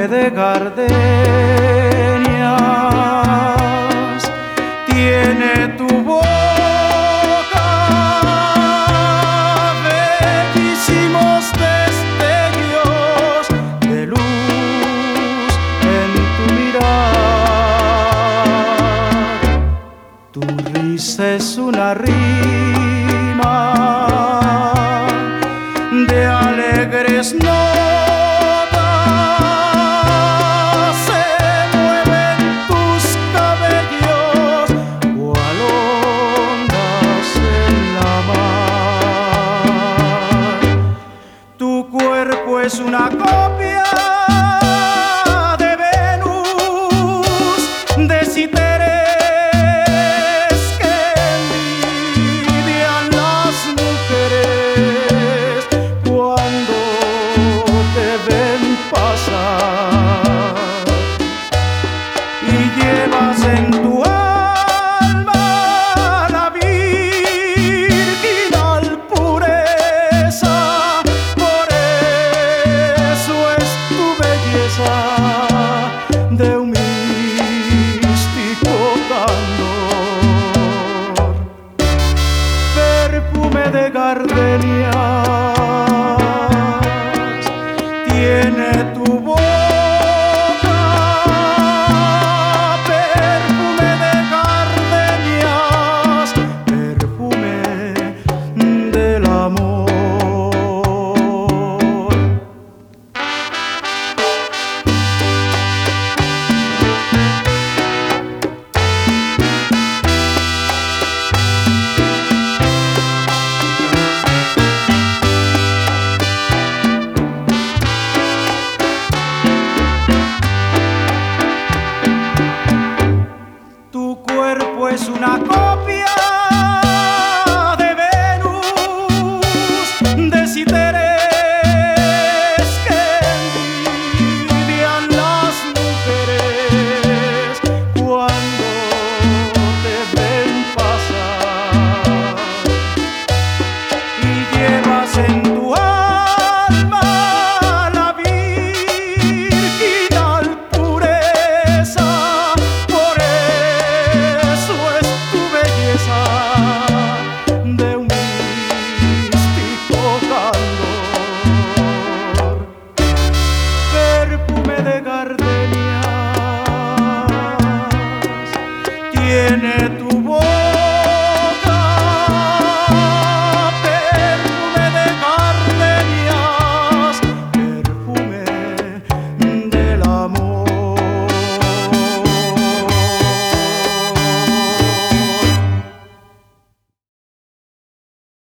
perfume de gardenias tiene tu boca, bellísimos destellos de luz en tu mirar. Tu risa es una rima de alegres notas. Es una copia de Venus, de Citeres que envidian las mujeres cuando te ven pasar, y llevas en tu alma la virginal pureza. De un místico candor, perfume de gardenia